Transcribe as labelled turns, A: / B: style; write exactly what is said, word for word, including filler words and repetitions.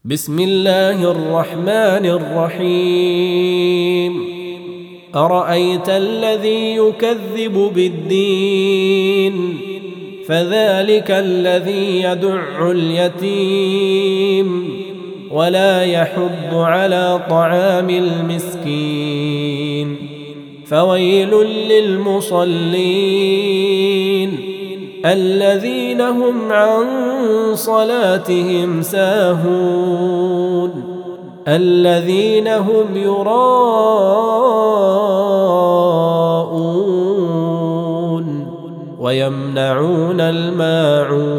A: بسم الله الرحمن الرحيم أرأيت الذي يكذب بالدين فذلك الذي يدع اليتيم ولا يحض على طعام المسكين فويل للمصلين الذين هم عن صلاتهم ساهون الذين هم يراءون ويمنعون الماعون